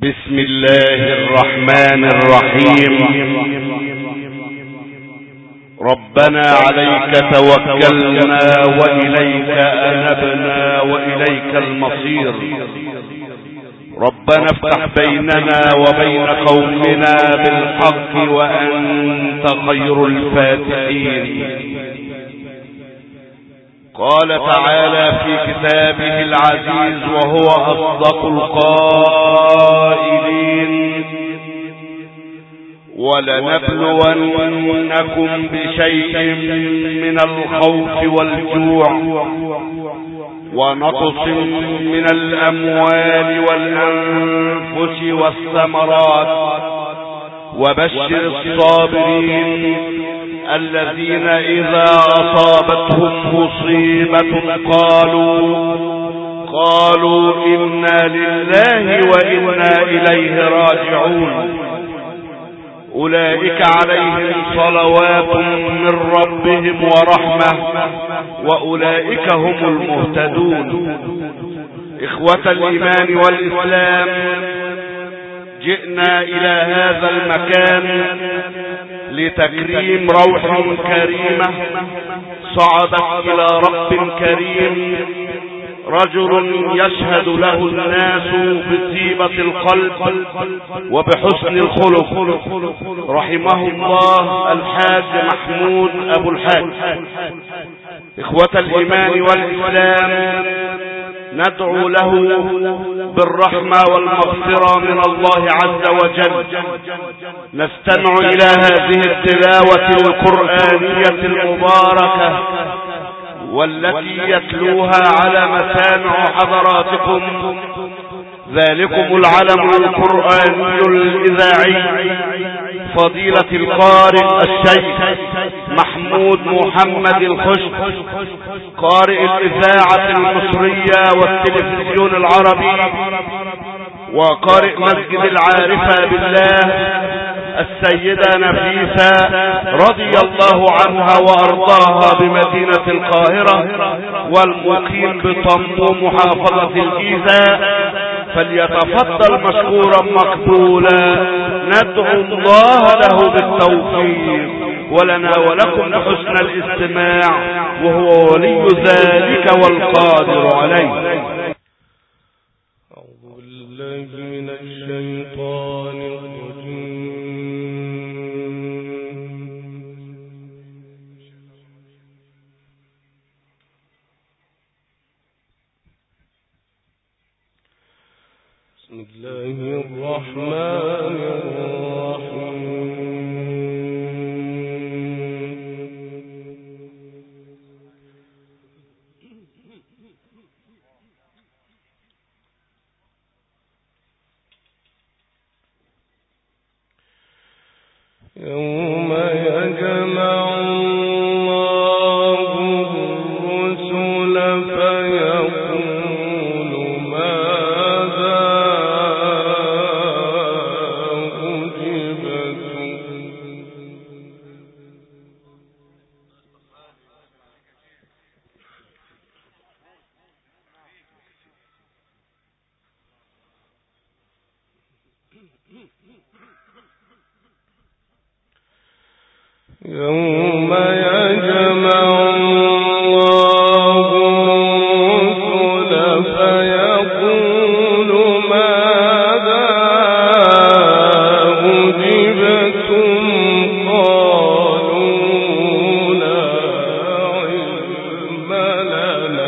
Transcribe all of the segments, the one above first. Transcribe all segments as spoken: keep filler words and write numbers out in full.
بسم الله الرحمن الرحيم. ربنا عليك توكلنا وإليك أنبنا وإليك المصير. ربنا افتح بيننا وبين قومنا بالحق وأنت خير الفاتحين. قال تعالى في كتابه العزيز وهو أصدق القائلين: ولنبلونكم بشيء من الخوف والجوع ونقص من الأموال والأنفس والثمرات وبشر الصابرين الذين إذا أصابتهم مصيبة قالوا قالوا إنا لله وإنا إليه راجعون. أولئك عليهم صلوات من ربهم ورحمة وأولئك هم المهتدون. إخوة الإيمان والإسلام، جئنا إلى هذا المكان لتكريم روح كريمة صعدت إلى رب كريم، رجل يشهد له الناس بطيبة القلب وبحسن الخلق، رحمه الله الحاج محمود أبو الحاج. إخوة الإيمان والإسلام، ندعو له بالرحمة والمغفرة من الله عز وجل. نستمع إلى هذه التلاوة القرآنية المباركة والتي يتلوها على مسامع حضراتكم ذلكم العلم القرآني الإذاعي فضيلة القارئ الشيخ محمود محمد الخشب، قارئ الإذاعة المصرية والتلفزيون العربي وقارئ مسجد العارفة بالله السيدة نفيسة رضي الله عنها وأرضاها بمدينة القاهرة والمقيم بطمو محافظة الجيزة، فليتفضل مشكورا مقبولا. ندعو الله له بالتوفيق ولنا ولكم بحسن الاستماع، وهو ولي ذلك والقادر عليه. أعوذ بالله من الشيطان بسم الله الرحمن الرحيم. يوم يجمع الله الرسل فيقول ماذا يوم يجمع الله الرسل فيقول ماذا أجبتم قالوا لا علم لنا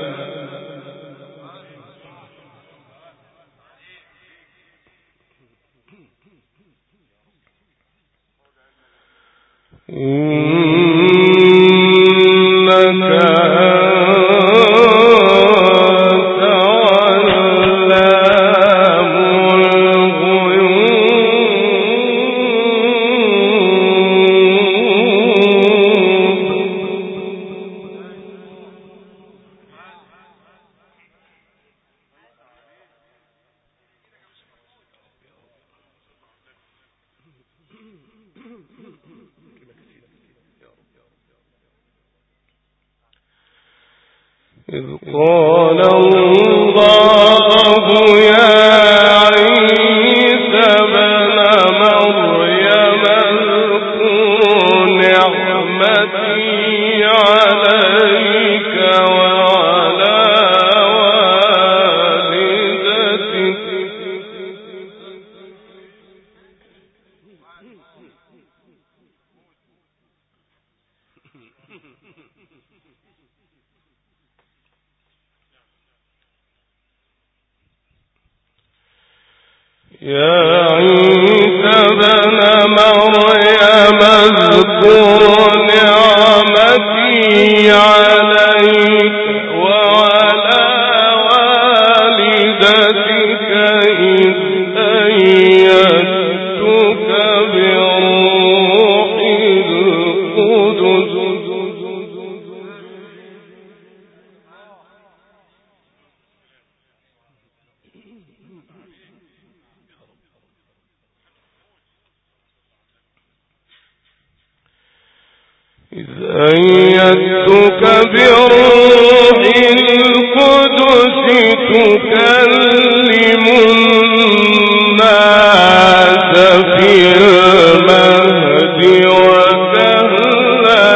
إذ قال الله يا عيسى يا عيسى ابن مريم اذكر نعمتي عليك وعلى والدتك إذ أيدتك بروح القدس إذ أيدتك بروح القدس تكلم الناس في المهد وكهلا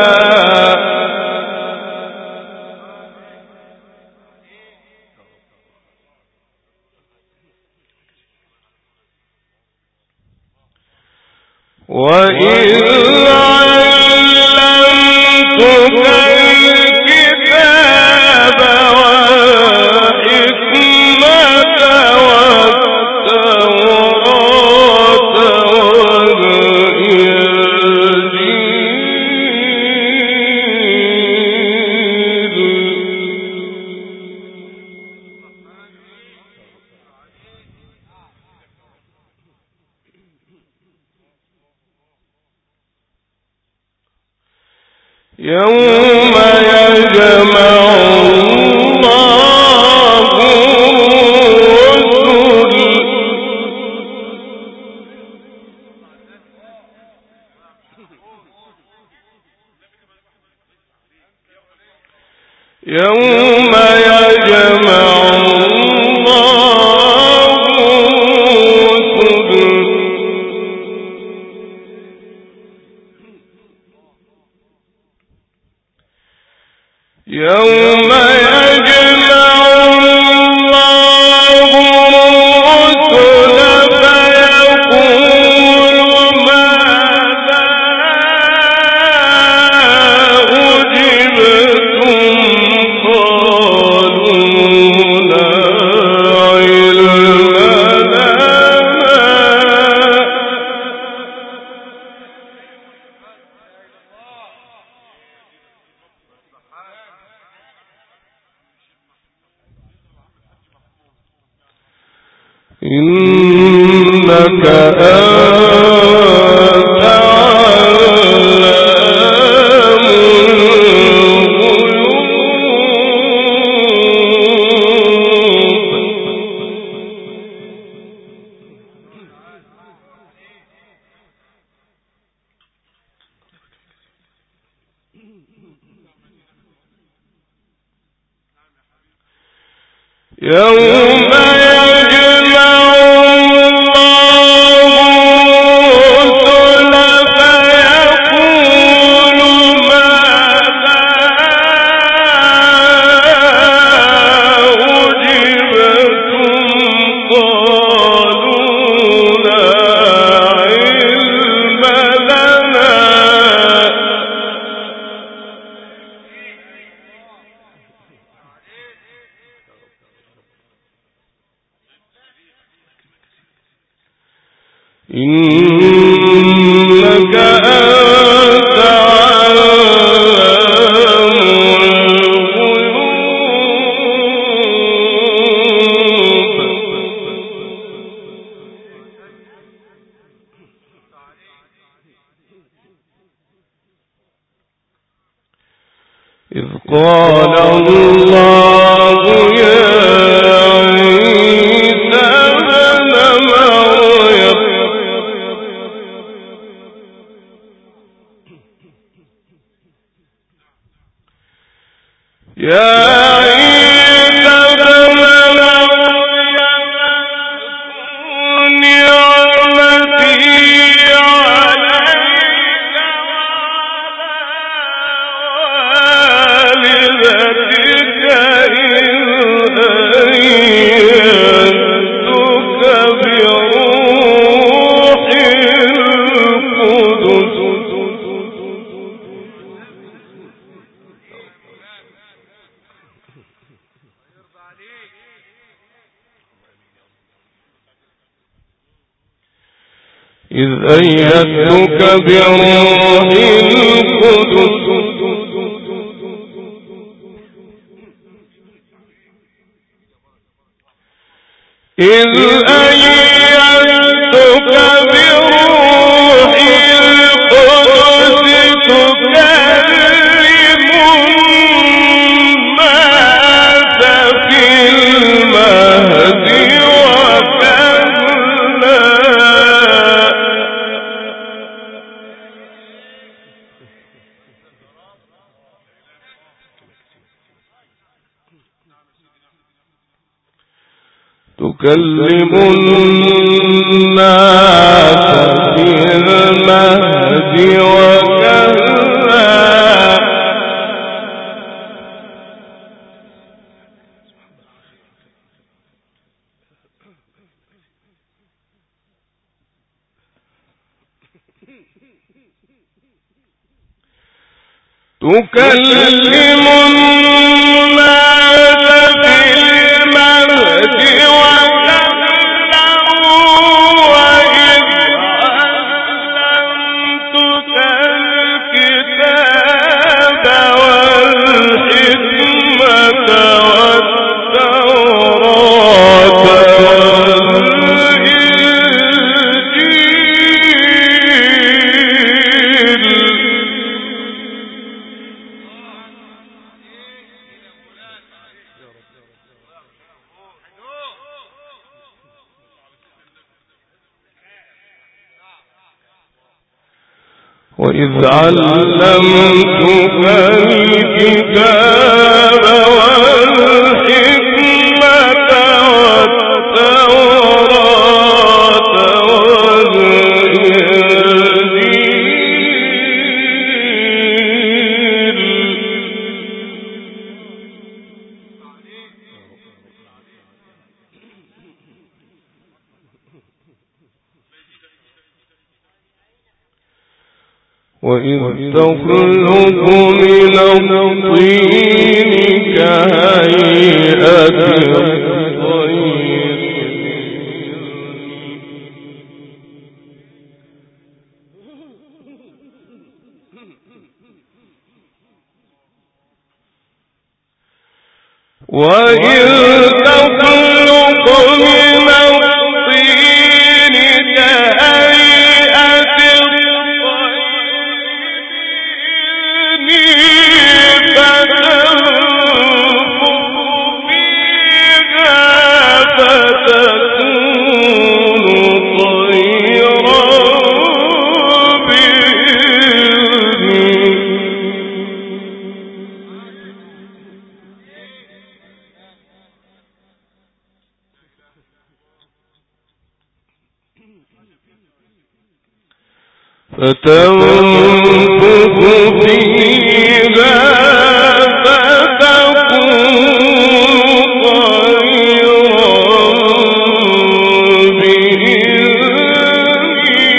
وإذ الكتاب والحكمة والتوراة والإنجيل يوم يجمع الله الرسل يوم يجمع الله الرسل يوم يجمع الله الرسل فيقول ماذا أجبتم قالوا لا علم إنك أنت علام الغيوب يوم إنك أنت علام الغيوب إذ قال الله يا عيسى ابن مريم يا عيسى ابن مريم اذكر نعمتي عليك وعلى والدتك إذ أيدتك بروح القدس إذ أيدتك بروح القدس إذ أيدتك بروح القدس تكلم الناس في المهد وكهلا. تكلم الناس في المهد وكهلا. تكلم الناس في المهد وكهلا وإذ علمتك الكتاب والحكمة والتوراة وإذ علمتك الكتاب والحكمة والتوراة والإنجيل. وإذ تخلق من الطين كهيئة الطير وإذ تخلق من الطين كهيئة فتنفخ فيها فتكون طيرا بإذني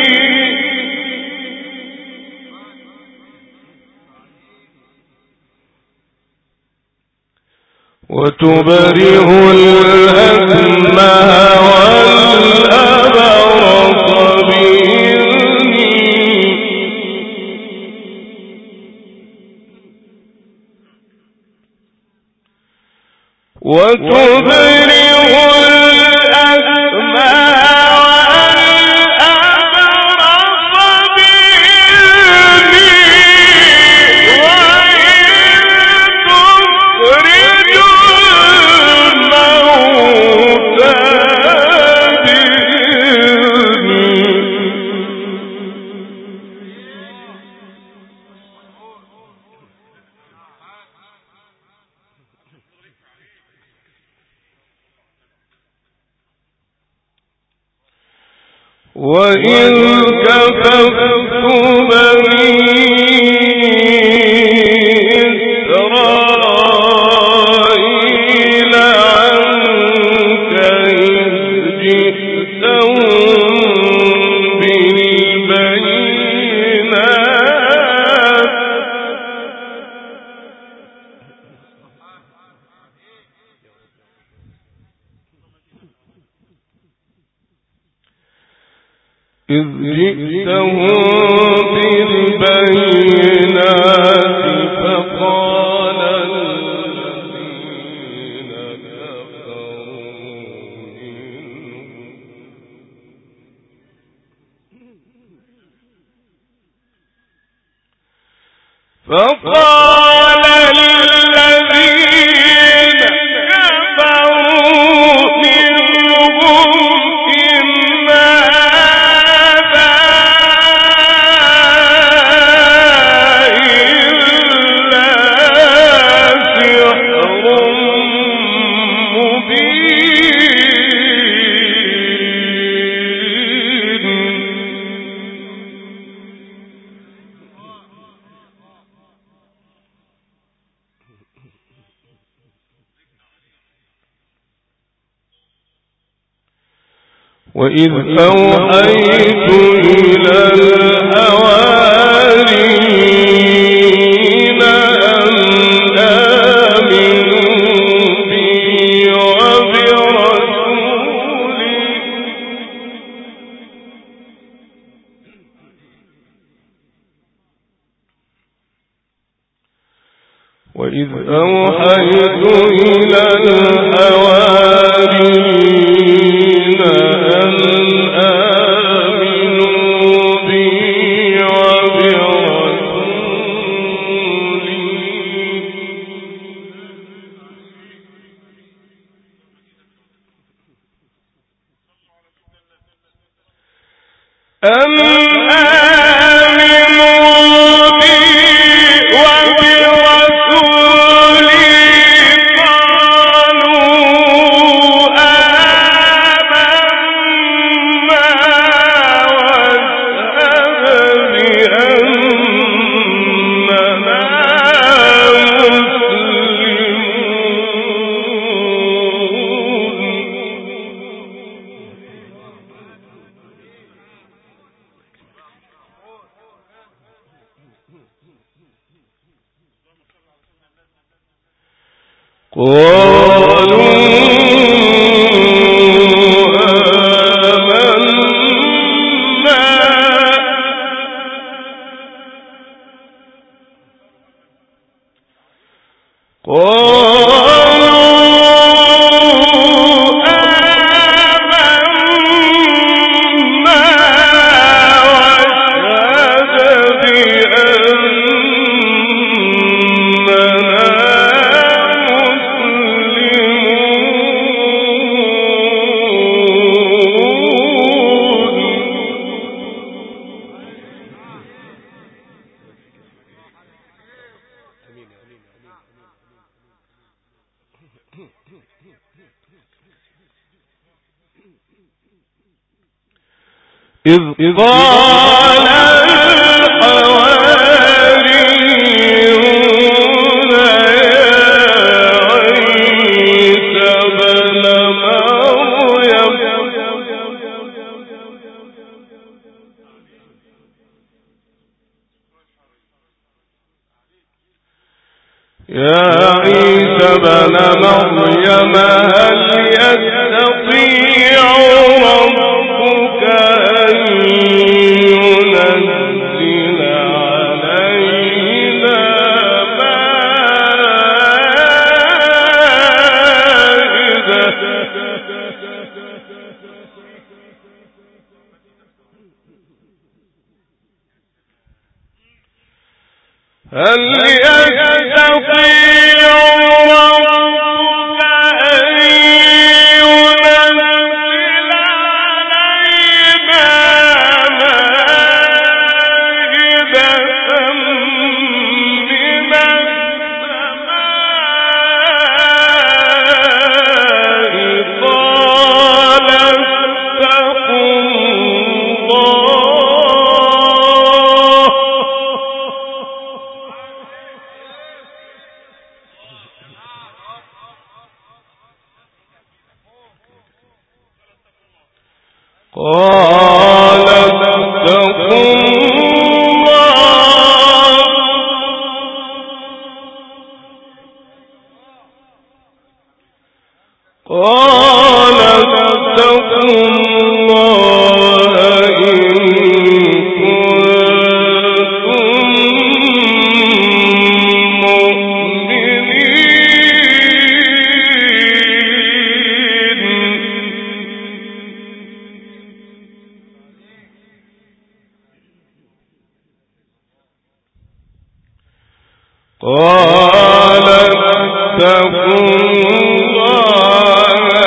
وتبرئ الأكمه والأبرص وتبرئ الأكمه والأبرص بإذني وإذ تخرج الموتى بإذني. وإذ كففت بني إسرائيل عنك إذ جئتهم بالبينات إذ جئتهم بالبينات فقال الذين كفروا فقال الذين كفروا منهم إن هذا إلا سحر وإذ أوحيت إلى الحواريين أن آمنوا بي وبرسولي وإذ أوحيت إلى الحواريين أن آمنوا بي وبرسولي أن آمنوا بي وبرسولي قالوا آمنا واشهد بأننا قالوا آمنا إذ قال الحواريون يا عيسى ابن مريم يا عيسى ابن مريم هل يستطيع ربك أن ينزل علينا مائدة هل يستطيع ربك أن ينزل علينا مائدة من السماء قال اتقوا الله قال اتقوا الله قال اتقوا الله إن قال اتقوا الله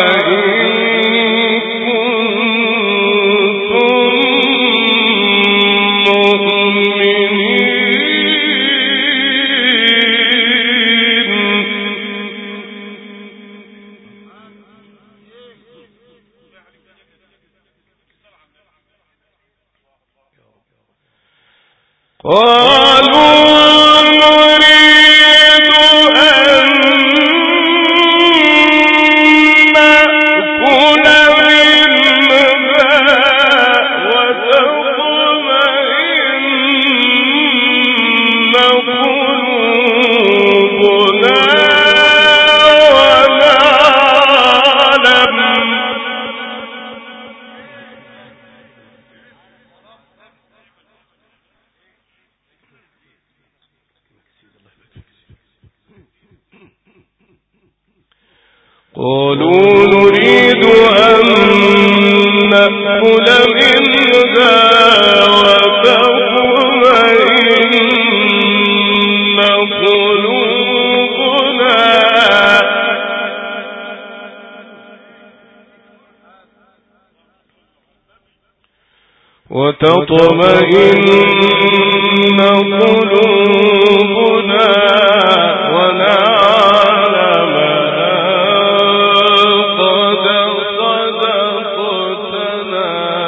قالوا نريد أن نأكل منها وتطمئن قلوبنا وتطمئن قلوبنا ونعلم قد صدقتنا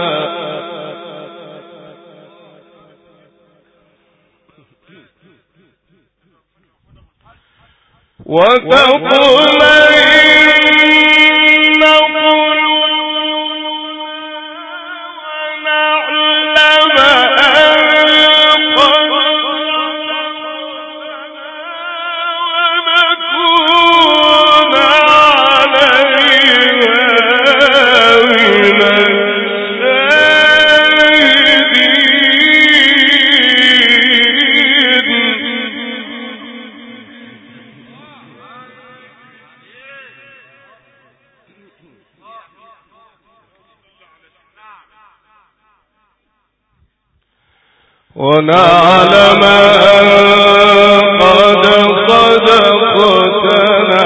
وتطمئن ونعلم أن قد صدقتنا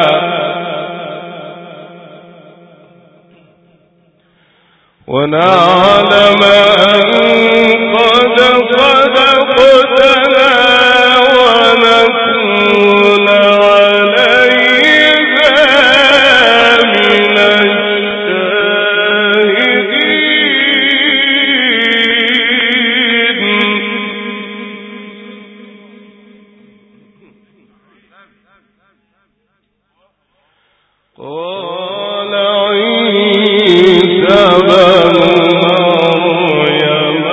ونعلم أن قد صدقتنا ونكون عليها من قال عيسى بن مريم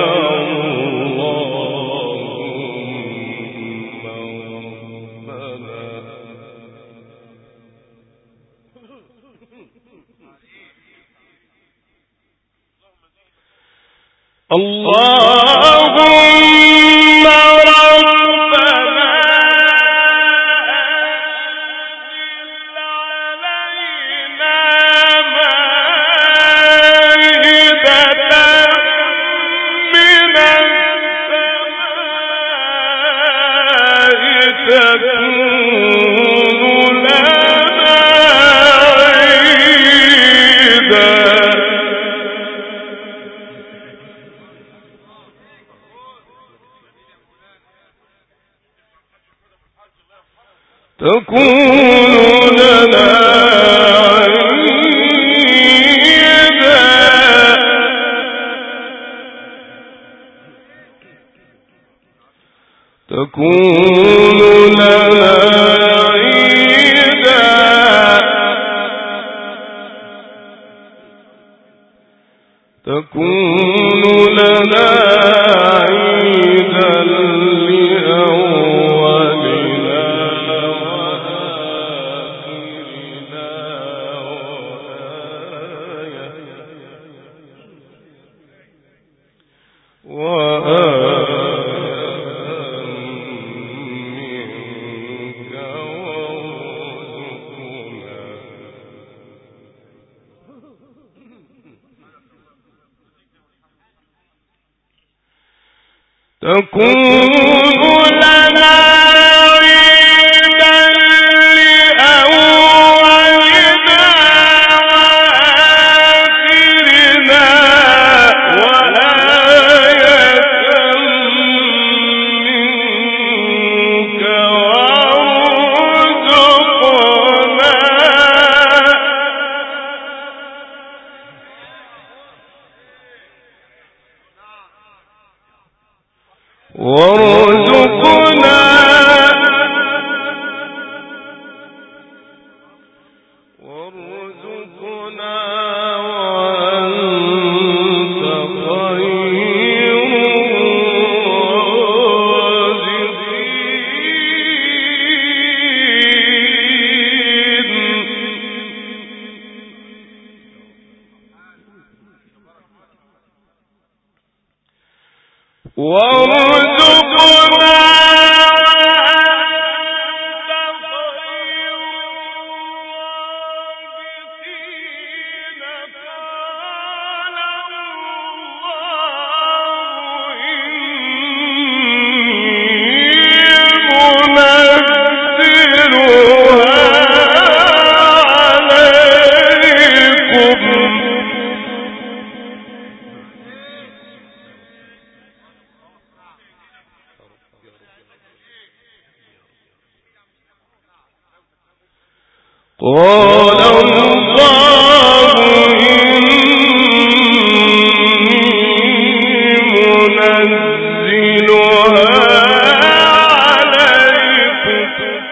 اللهم ربنا أنزل علينا مائدة من السماء تكون لنا عيدا تكون لنا عيدا تكون لنا عيدا تكون لنا عيدا لأولنا تكون لنا وارزقنا وارزقنا وأنت خير الرازقين وارزقنا قال الله إني منزلها عليكم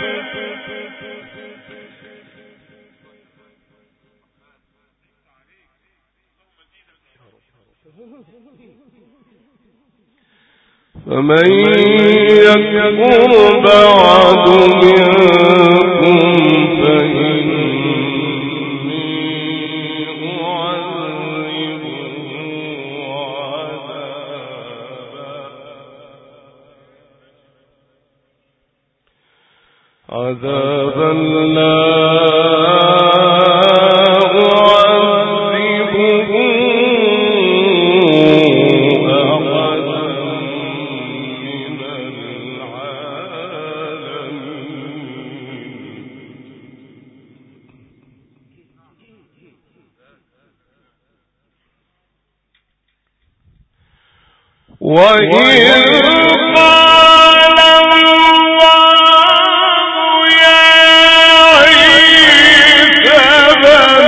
فمن يكفر بعد منكم عذابا لا أعذبه أحدا من العالمين وإذ قال الله يا عيسى ابن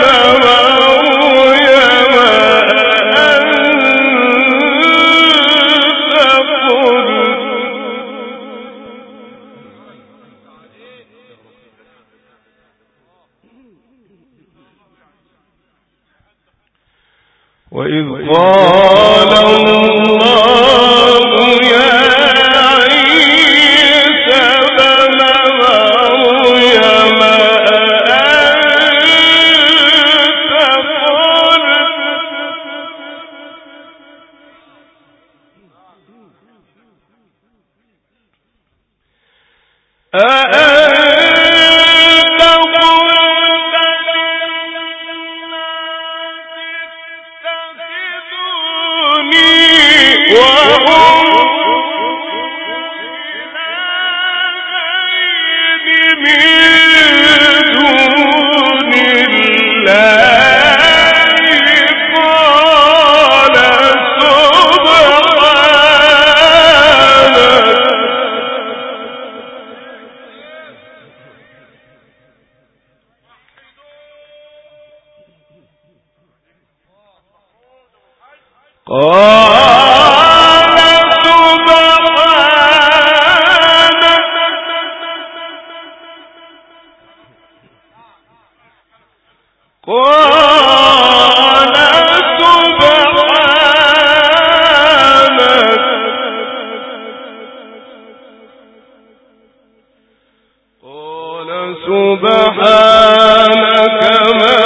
مريم أنت قلت وإذ قال الله يا عيسى ابن مريم أأنت قلت سبحانك ما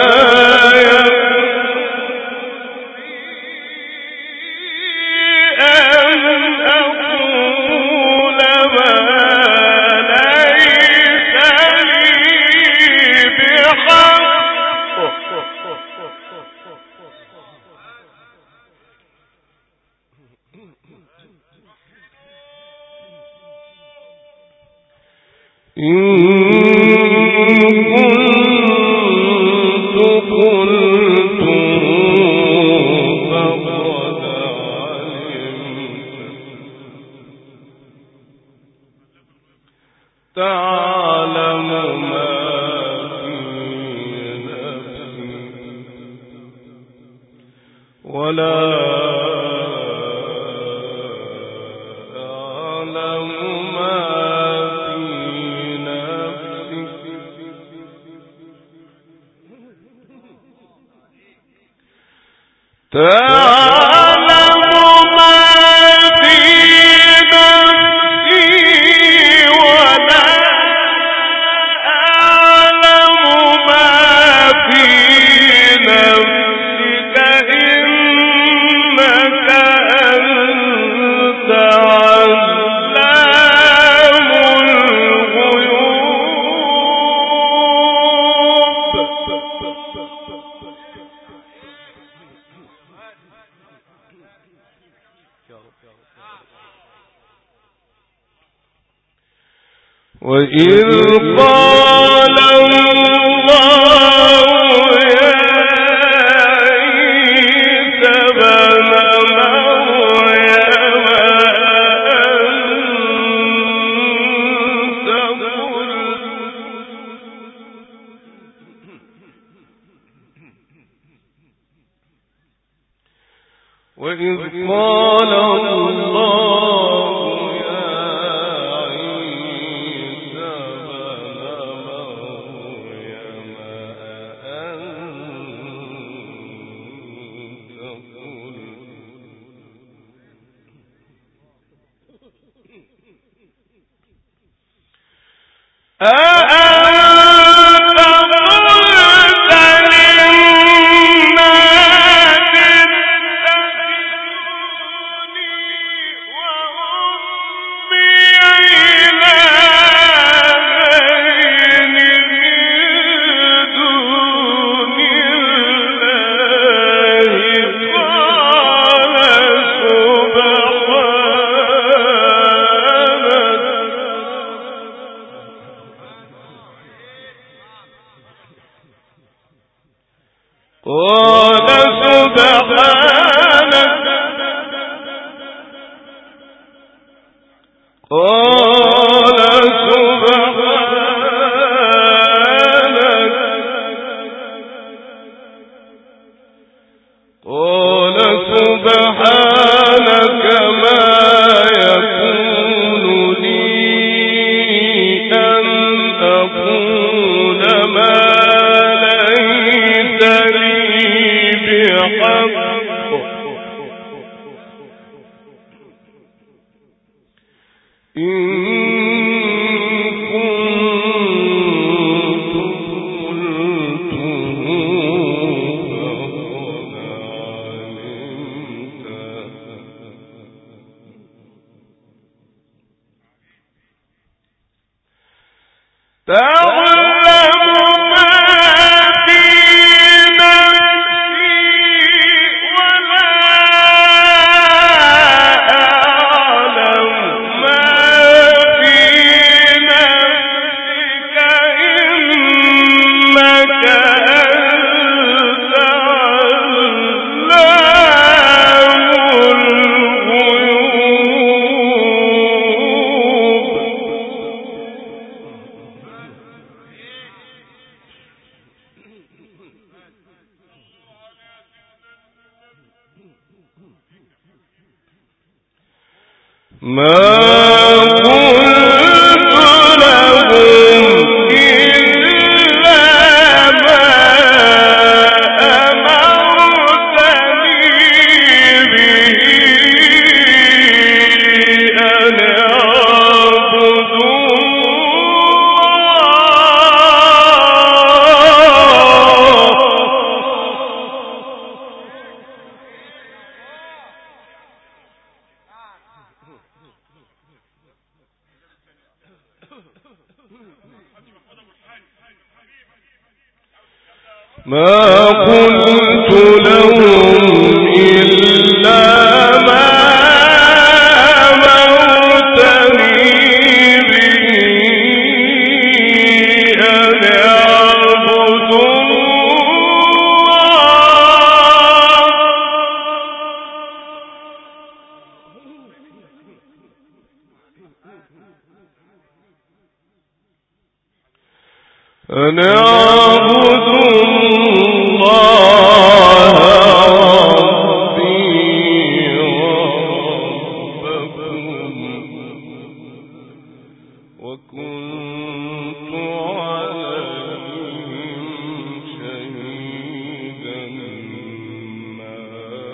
ولا وإذ قال الله يا عيسى ابن مريم أنت قلت وإذ قال الله ما قلت لهم إلا ما أمرتني به أن أعبدوا أن أعبدوا الله ربي وربكم وكنت عليهم شهيدا ما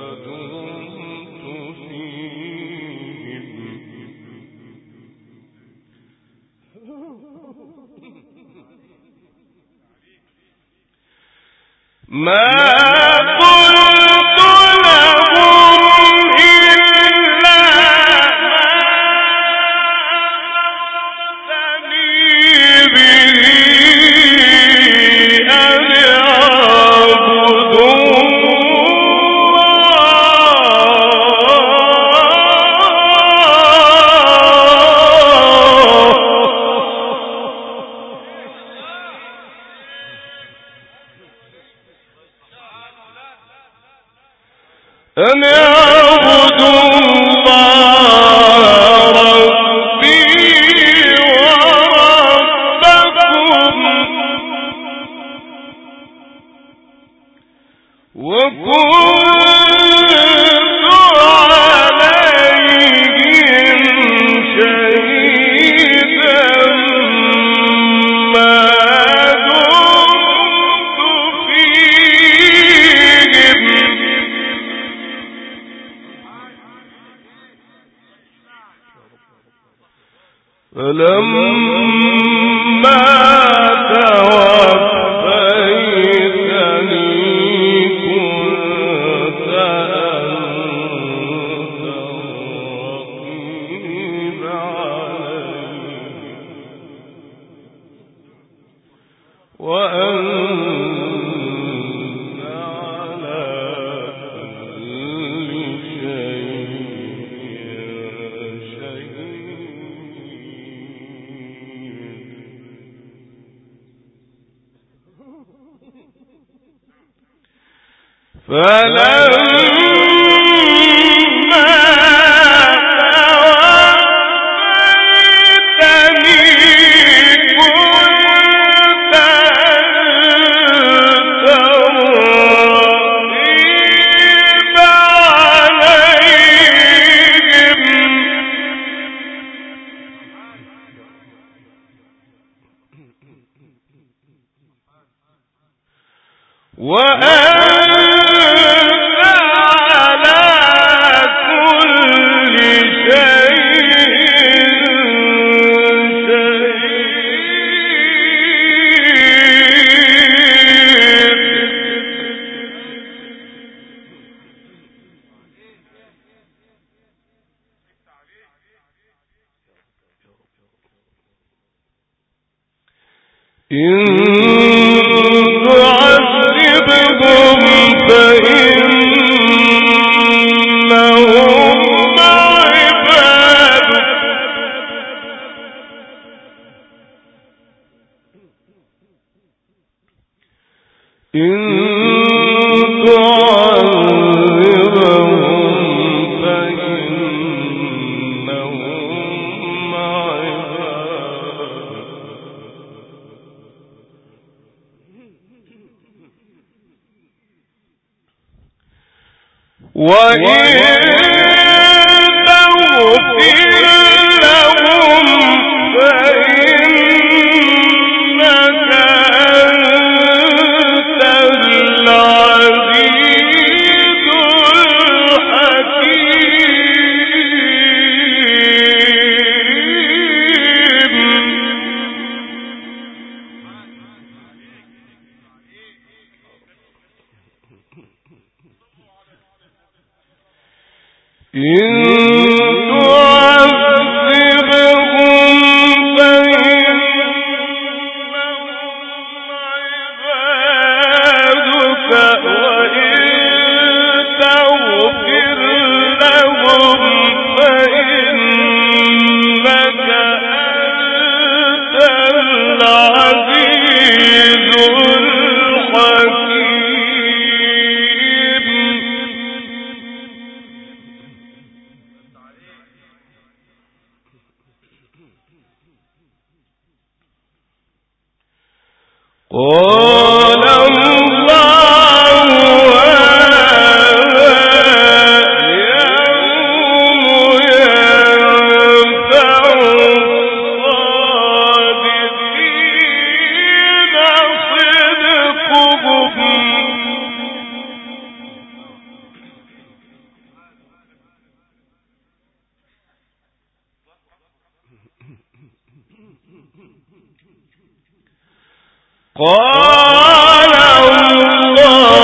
قال الله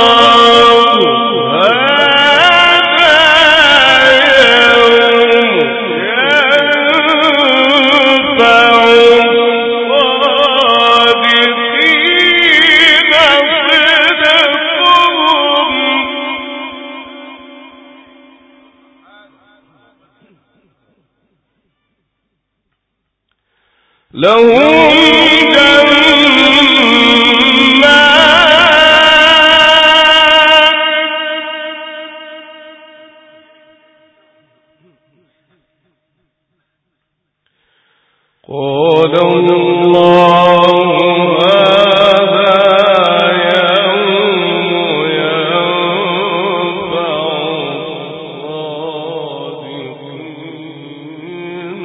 لهم قال الله هذا يوم ينفع الصادقين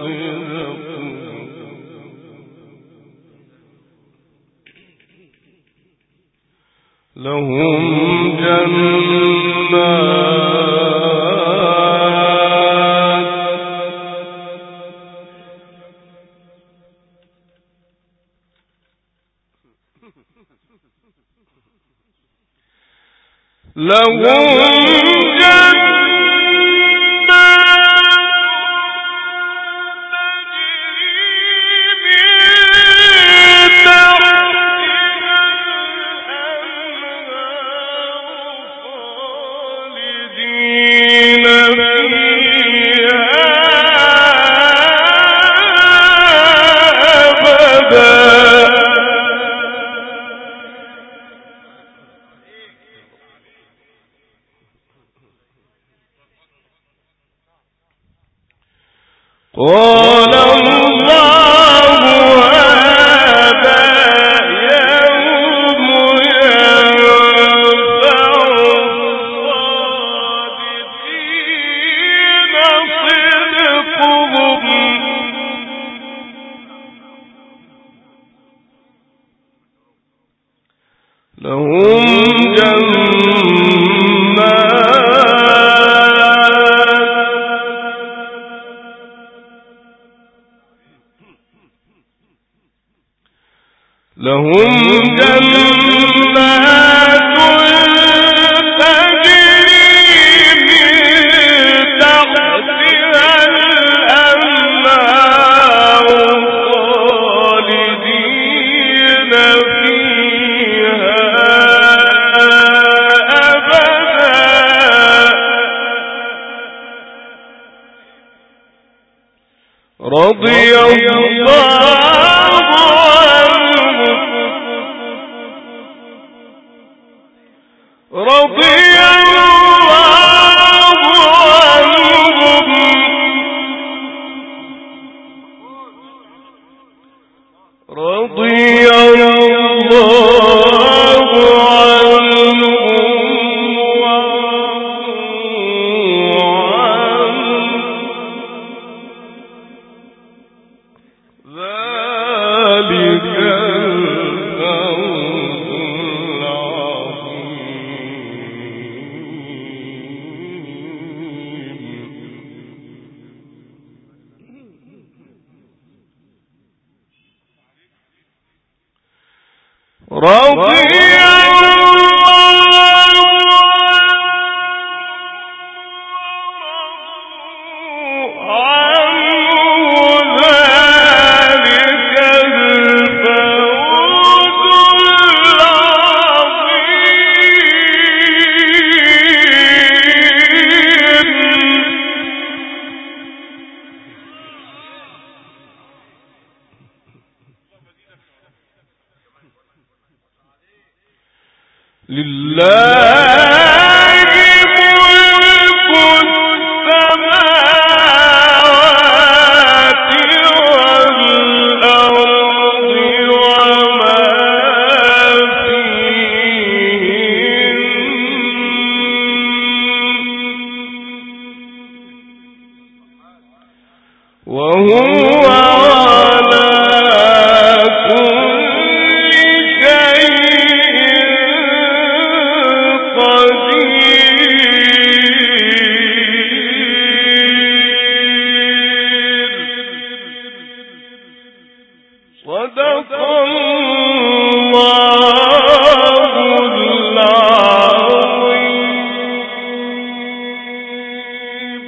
صدقهم لهم لهم قال الله هذا يوم ينفع الصادقين صدقهم لهم لهم جنات تجري من تحتها الأنهار خالدين فيها أبدا رضي الله رضي الله عنهم رضي الله عنهم ذلك رضي لله ملك السماوات والأرض وما فيهن وهو على كل شيء صدق الله العظيم.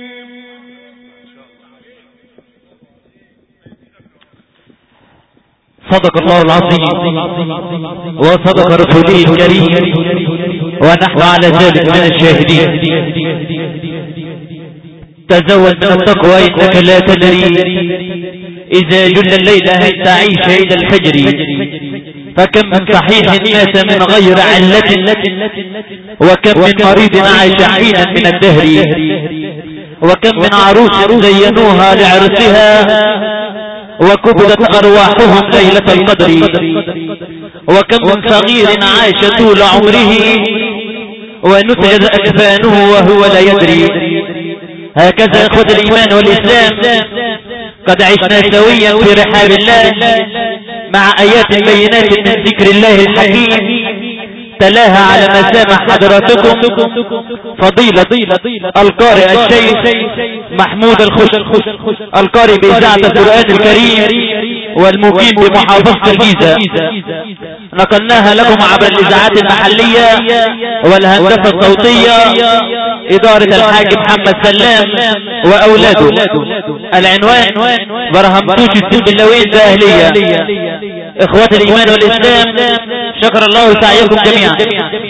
صدق الله العظيم وصدق رسوله الكريم ونحن على ذلك من الشاهدين. تزود من التقوى إنك لا تدري إذا جل الليل هل تعيش إلى الفجر. فكم من صحيح مات من غير علة، وكم من مريض عاش حينا من الدهر، وكم من عروس زينوها لعرسها وكبدت أرواحهم ليلة القدر، وكم من صغير عاش طول عمره ونسجد أكفانه وهو لا يدري. هكذا إخوة الإيمان والإسلام قد عشنا سويا في رحاب الله مع آيات بينات من ذكر الله الحكيم تلاها على مسامع حضراتكم فضيلة القارئ الشيخ محمود الخش القارئ بإذاعة القرآن الكريم والمقيم بمحافظة الجيزة. نقلناها لكم عبر الإذاعات المحلية والهندسة الصوتية إدارة الحاج محمد سلام وأولاده. العنوان برهمتوش السود اللوين ده أهلية. إخوة الإيمان والإسلام شكر الله سعيكم جميعا.